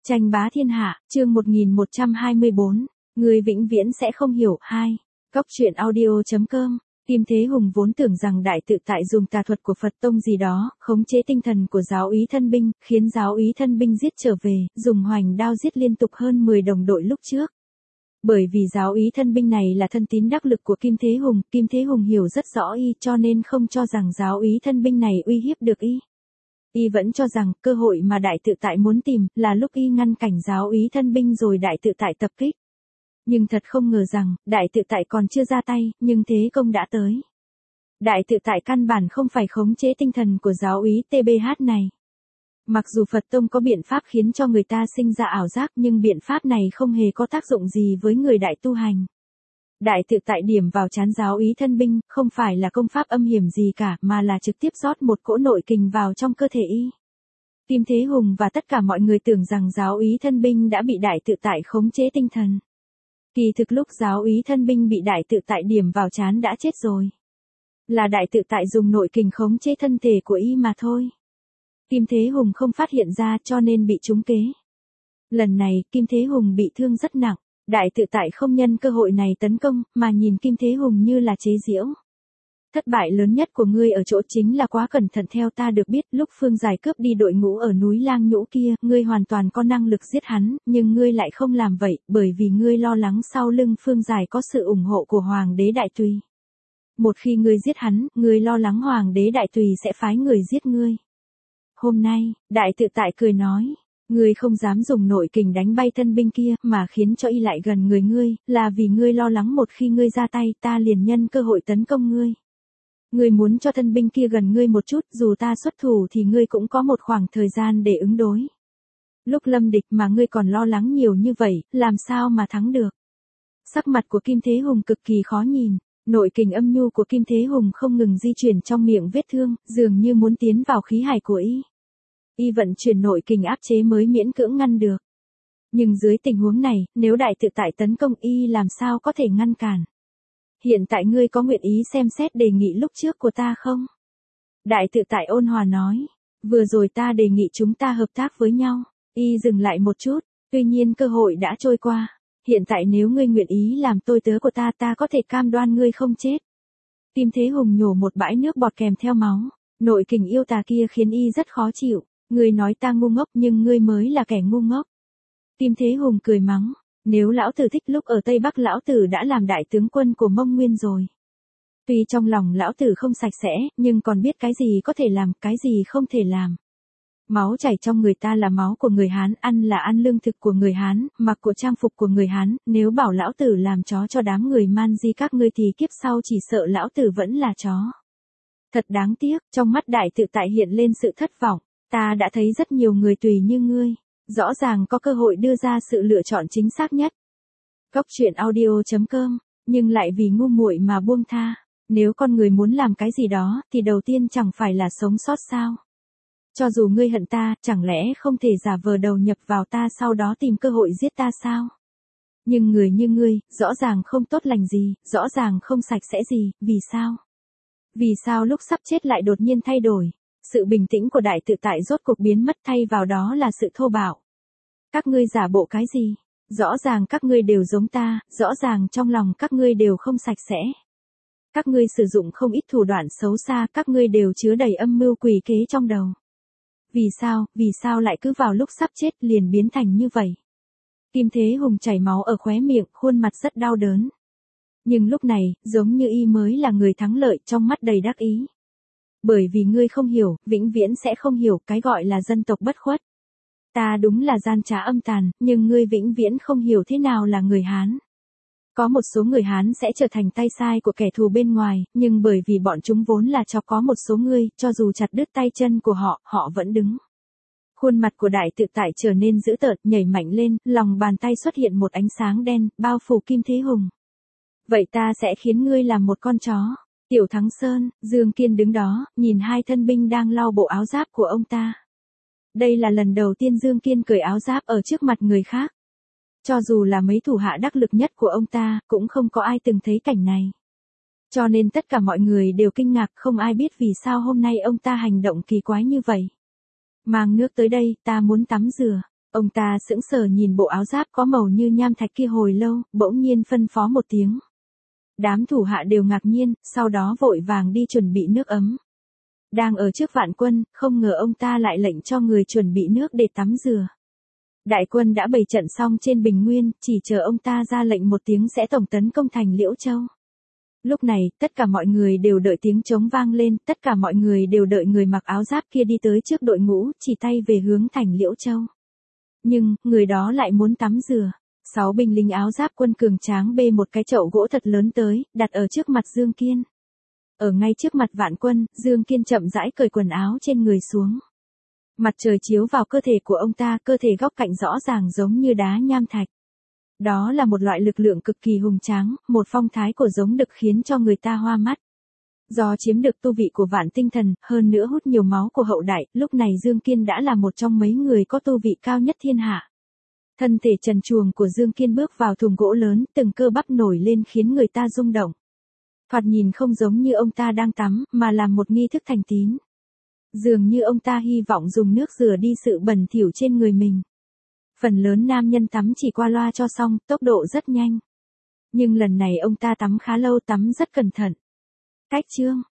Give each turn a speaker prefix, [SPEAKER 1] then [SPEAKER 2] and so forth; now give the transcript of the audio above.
[SPEAKER 1] Tranh bá thiên hạ, chương 1124, người vĩnh viễn sẽ không hiểu. 2. Góc truyện audio.com. Kim Thế Hùng vốn tưởng rằng đại tự tại dùng tà thuật của Phật tông gì đó, khống chế tinh thần của giáo úy thân binh, khiến giáo úy thân binh giết trở về, dùng hoành đao giết liên tục hơn 10 đồng đội lúc trước. Bởi vì giáo úy thân binh này là thân tín đắc lực của Kim Thế Hùng hiểu rất rõ y, cho nên không cho rằng giáo úy thân binh này uy hiếp được y. Y vẫn cho rằng cơ hội mà đại tự tại muốn tìm là lúc y ngăn cảnh giáo úy thân binh rồi đại tự tại tập kích. Nhưng thật không ngờ rằng, đại tự tại còn chưa ra tay, nhưng thế công đã tới. Đại tự tại căn bản không phải khống chế tinh thần của giáo úy TBH này. Mặc dù Phật tông có biện pháp khiến cho người ta sinh ra ảo giác, nhưng biện pháp này không hề có tác dụng gì với người đại tu hành. Đại tự tại điểm vào trán giáo úy thân binh, không phải là công pháp âm hiểm gì cả, mà là trực tiếp rót một cỗ nội kình vào trong cơ thể y. Kim Thế Hùng và tất cả mọi người tưởng rằng giáo úy thân binh đã bị đại tự tại khống chế tinh thần. Kỳ thực lúc giáo úy thân binh bị đại tự tại điểm vào trán đã chết rồi. Là đại tự tại dùng nội kình khống chế thân thể của y mà thôi. Kim Thế Hùng không phát hiện ra cho nên bị trúng kế. Lần này, Kim Thế Hùng bị thương rất nặng. Đại tự tại không nhân cơ hội này tấn công, mà nhìn Kim Thế Hùng như là chế giễu. Thất bại lớn nhất của ngươi ở chỗ chính là quá cẩn thận. Theo ta được biết, lúc Phương Giải cướp đi đội ngũ ở núi Lang Nhũ kia, ngươi hoàn toàn có năng lực giết hắn, nhưng ngươi lại không làm vậy, bởi vì ngươi lo lắng sau lưng Phương Giải có sự ủng hộ của Hoàng đế Đại Tùy. Một khi ngươi giết hắn, ngươi lo lắng Hoàng đế Đại Tùy sẽ phái người giết ngươi. Hôm nay, đại tự tại cười nói. Ngươi không dám dùng nội kình đánh bay thân binh kia, mà khiến cho y lại gần người ngươi, là vì ngươi lo lắng một khi ngươi ra tay, ta liền nhân cơ hội tấn công ngươi. Ngươi muốn cho thân binh kia gần ngươi một chút, dù ta xuất thủ thì ngươi cũng có một khoảng thời gian để ứng đối. Lúc lâm địch mà ngươi còn lo lắng nhiều như vậy, làm sao mà thắng được? Sắc mặt của Kim Thế Hùng cực kỳ khó nhìn, nội kình âm nhu của Kim Thế Hùng không ngừng di chuyển trong miệng vết thương, dường như muốn tiến vào khí hải của y. Y vận chuyển nội kình áp chế mới miễn cưỡng ngăn được. Nhưng dưới tình huống này, nếu đại tự tại tấn công y làm sao có thể ngăn cản? Hiện tại ngươi có nguyện ý xem xét đề nghị lúc trước của ta không? Đại tự tại ôn hòa nói. Vừa rồi ta đề nghị chúng ta hợp tác với nhau. Y dừng lại một chút, tuy nhiên cơ hội đã trôi qua. Hiện tại nếu ngươi nguyện ý làm tôi tớ của ta, ta có thể cam đoan ngươi không chết. Kim Thế Hùng nhổ một bãi nước bọt kèm theo máu. Nội kình yêu tà kia khiến y rất khó chịu. Ngươi nói ta ngu ngốc nhưng ngươi mới là kẻ ngu ngốc. Kim Thế Hùng cười mắng. Nếu lão tử thích lúc ở Tây Bắc lão tử đã làm đại tướng quân của Mông Nguyên rồi. Tuy trong lòng lão tử không sạch sẽ, nhưng còn biết cái gì có thể làm, cái gì không thể làm. Máu chảy trong người ta là máu của người Hán, ăn là ăn lương thực của người Hán, mặc của trang phục của người Hán, nếu bảo lão tử làm chó cho đám người man di các ngươi thì kiếp sau chỉ sợ lão tử vẫn là chó. Thật đáng tiếc, trong mắt đại tự tại hiện lên sự thất vọng. Ta đã thấy rất nhiều người tùy như ngươi, rõ ràng có cơ hội đưa ra sự lựa chọn chính xác nhất. Góc truyện audio.com, nhưng lại vì ngu muội mà buông tha. Nếu con người muốn làm cái gì đó, thì đầu tiên chẳng phải là sống sót sao? Cho dù ngươi hận ta, chẳng lẽ không thể giả vờ đầu nhập vào ta sau đó tìm cơ hội giết ta sao? Nhưng người như ngươi, rõ ràng không tốt lành gì, rõ ràng không sạch sẽ gì, vì sao? Vì sao lúc sắp chết lại đột nhiên thay đổi? Sự bình tĩnh của đại tự tại rốt cuộc biến mất, thay vào đó là sự thô bạo. Các ngươi giả bộ cái gì? Rõ ràng các ngươi đều giống ta, rõ ràng trong lòng các ngươi đều không sạch sẽ. Các ngươi sử dụng không ít thủ đoạn xấu xa, các ngươi đều chứa đầy âm mưu quỷ kế trong đầu. Vì sao lại cứ vào lúc sắp chết liền biến thành như vậy? Kim Thế Hùng chảy máu ở khóe miệng, khuôn mặt rất đau đớn. Nhưng lúc này, giống như y mới là người thắng lợi, trong mắt đầy đắc ý. Bởi vì ngươi không hiểu, vĩnh viễn sẽ không hiểu cái gọi là dân tộc bất khuất. Ta đúng là gian trá âm tàn, nhưng ngươi vĩnh viễn không hiểu thế nào là người Hán. Có một số người Hán sẽ trở thành tay sai của kẻ thù bên ngoài, nhưng bởi vì bọn chúng vốn là chó, có một số ngươi, cho dù chặt đứt tay chân của họ, họ vẫn đứng. Khuôn mặt của đại tự tại trở nên dữ tợn, nhảy mạnh lên, lòng bàn tay xuất hiện một ánh sáng đen, bao phủ Kim Thế Hùng. Vậy ta sẽ khiến ngươi làm một con chó. Tiểu Thắng Sơn, Dương Kiên đứng đó, nhìn hai thân binh đang lau bộ áo giáp của ông ta. Đây là lần đầu tiên Dương Kiên cởi áo giáp ở trước mặt người khác. Cho dù là mấy thủ hạ đắc lực nhất của ông ta, cũng không có ai từng thấy cảnh này. Cho nên tất cả mọi người đều kinh ngạc, không ai biết vì sao hôm nay ông ta hành động kỳ quái như vậy. Mang nước tới đây, ta muốn tắm rửa. Ông ta sững sờ nhìn bộ áo giáp có màu như nham thạch kia hồi lâu, bỗng nhiên phân phó một tiếng. Đám thủ hạ đều ngạc nhiên, sau đó vội vàng đi chuẩn bị nước ấm. Đang ở trước vạn quân, không ngờ ông ta lại lệnh cho người chuẩn bị nước để tắm rửa. Đại quân đã bày trận xong trên bình nguyên, chỉ chờ ông ta ra lệnh một tiếng sẽ tổng tấn công thành Liễu Châu. Lúc này, tất cả mọi người đều đợi tiếng trống vang lên, tất cả mọi người đều đợi người mặc áo giáp kia đi tới trước đội ngũ, chỉ tay về hướng thành Liễu Châu. Nhưng, người đó lại muốn tắm rửa. 6 binh lính áo giáp quân cường tráng bê một cái chậu gỗ thật lớn tới, đặt ở trước mặt Dương Kiên. Ở ngay trước mặt vạn quân, Dương Kiên chậm rãi cởi quần áo trên người xuống. Mặt trời chiếu vào cơ thể của ông ta, cơ thể góc cạnh rõ ràng giống như đá nham thạch. Đó là một loại lực lượng cực kỳ hùng tráng, một phong thái của giống đực khiến cho người ta hoa mắt. Do chiếm được tu vị của vạn tinh thần, hơn nữa hút nhiều máu của hậu đại, lúc này Dương Kiên đã là một trong mấy người có tu vị cao nhất thiên hạ. Thân thể trần truồng của Dương Kiên bước vào thùng gỗ lớn, từng cơ bắp nổi lên khiến người ta rung động. Thoạt nhìn không giống như ông ta đang tắm, mà làm một nghi thức thành tín. Dường như ông ta hy vọng dùng nước rửa đi sự bẩn thỉu trên người mình. Phần lớn nam nhân tắm chỉ qua loa cho xong, tốc độ rất nhanh. Nhưng lần này ông ta tắm khá lâu, tắm rất cẩn thận. Cách chương